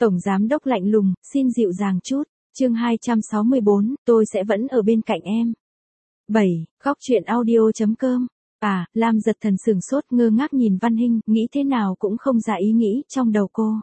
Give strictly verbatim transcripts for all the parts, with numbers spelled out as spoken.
Tổng giám đốc lạnh lùng, xin dịu dàng chút. Chương hai trăm sáu mươi bốn, tôi sẽ vẫn ở bên cạnh em. bảy. Góc truyện audio chấm com. À, Lam giật thần sửng sốt ngơ ngác nhìn Văn Hinh, nghĩ thế nào cũng không ra ý nghĩ trong đầu cô.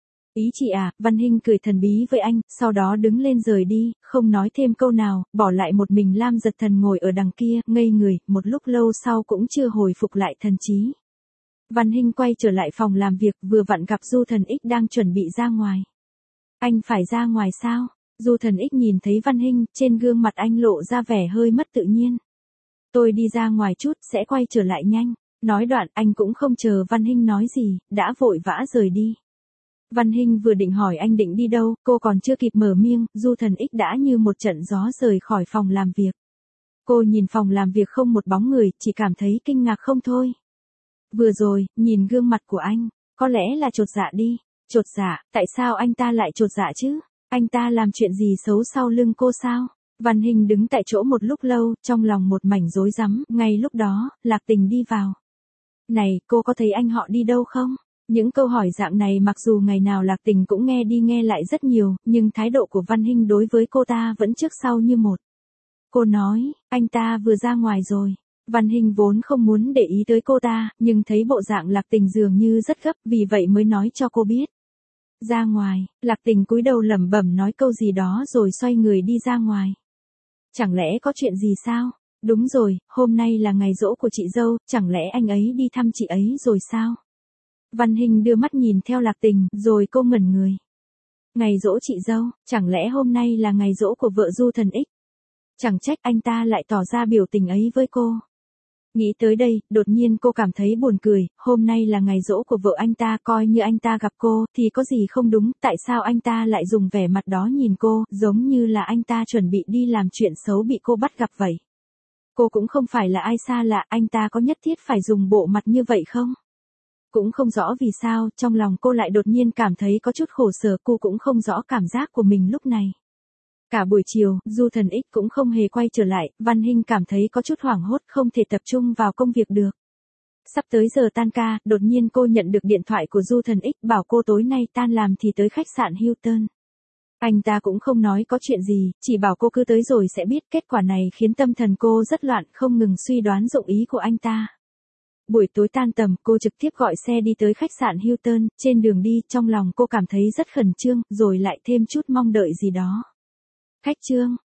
Ý chị à, Văn Hinh cười thần bí với anh, sau đó đứng lên rời đi, không nói thêm câu nào, bỏ lại một mình Lam giật thần ngồi ở đằng kia, ngây người, một lúc lâu sau cũng chưa hồi phục lại thần trí. Văn Hinh quay trở lại phòng làm việc, vừa vặn gặp Du Thần Ích đang chuẩn bị ra ngoài. Anh phải ra ngoài sao? Du Thần Ích nhìn thấy Văn Hinh, trên gương mặt anh lộ ra vẻ hơi mất tự nhiên. Tôi đi ra ngoài chút, sẽ quay trở lại nhanh. Nói đoạn, anh cũng không chờ Văn Hinh nói gì, đã vội vã rời đi. Văn Hinh vừa định hỏi anh định đi đâu, cô còn chưa kịp mở miệng, Du Thần Ích đã như một trận gió rời khỏi phòng làm việc. Cô nhìn phòng làm việc không một bóng người, chỉ cảm thấy kinh ngạc không thôi. Vừa rồi, nhìn gương mặt của anh, có lẽ là chột dạ đi. Chột dạ, tại sao anh ta lại chột dạ chứ? Anh ta làm chuyện gì xấu sau lưng cô sao? Văn Hinh đứng tại chỗ một lúc lâu, trong lòng một mảnh rối rắm, ngay lúc đó, Lạc Tình đi vào. Này, cô có thấy anh họ đi đâu không? Những câu hỏi dạng này mặc dù ngày nào Lạc Tình cũng nghe đi nghe lại rất nhiều, nhưng thái độ của Văn Hinh đối với cô ta vẫn trước sau như một. Cô nói, anh ta vừa ra ngoài rồi. Văn Hinh vốn không muốn để ý tới cô ta, nhưng thấy bộ dạng Lạc Tình dường như rất gấp, vì vậy mới nói cho cô biết. Ra ngoài, Lạc Tình cúi đầu lẩm bẩm nói câu gì đó rồi xoay người đi ra ngoài. Chẳng lẽ có chuyện gì sao? Đúng rồi, hôm nay là ngày giỗ của chị dâu, chẳng lẽ anh ấy đi thăm chị ấy rồi sao? Văn Hinh đưa mắt nhìn theo Lạc Tình, rồi cô ngẩn người. Ngày giỗ chị dâu, chẳng lẽ hôm nay là ngày giỗ của vợ Du Thần Ích? Chẳng trách anh ta lại tỏ ra biểu tình ấy với cô. Nghĩ tới đây, đột nhiên cô cảm thấy buồn cười, hôm nay là ngày giỗ của vợ anh ta, coi như anh ta gặp cô, thì có gì không đúng, tại sao anh ta lại dùng vẻ mặt đó nhìn cô, giống như là anh ta chuẩn bị đi làm chuyện xấu bị cô bắt gặp vậy. Cô cũng không phải là ai xa lạ, anh ta có nhất thiết phải dùng bộ mặt như vậy không? Cũng không rõ vì sao, trong lòng cô lại đột nhiên cảm thấy có chút khổ sở, cô cũng không rõ cảm giác của mình lúc này. Cả buổi chiều, Du Thần Ích cũng không hề quay trở lại, Văn Hinh cảm thấy có chút hoảng hốt, không thể tập trung vào công việc được. Sắp tới giờ tan ca, đột nhiên cô nhận được điện thoại của Du Thần Ích bảo cô tối nay tan làm thì tới khách sạn Hilton. Anh ta cũng không nói có chuyện gì, chỉ bảo cô cứ tới rồi sẽ biết. Kết quả này khiến tâm thần cô rất loạn, không ngừng suy đoán dụng ý của anh ta. Buổi tối tan tầm, cô trực tiếp gọi xe đi tới khách sạn Hilton, trên đường đi, trong lòng cô cảm thấy rất khẩn trương, rồi lại thêm chút mong đợi gì đó. Khách trương,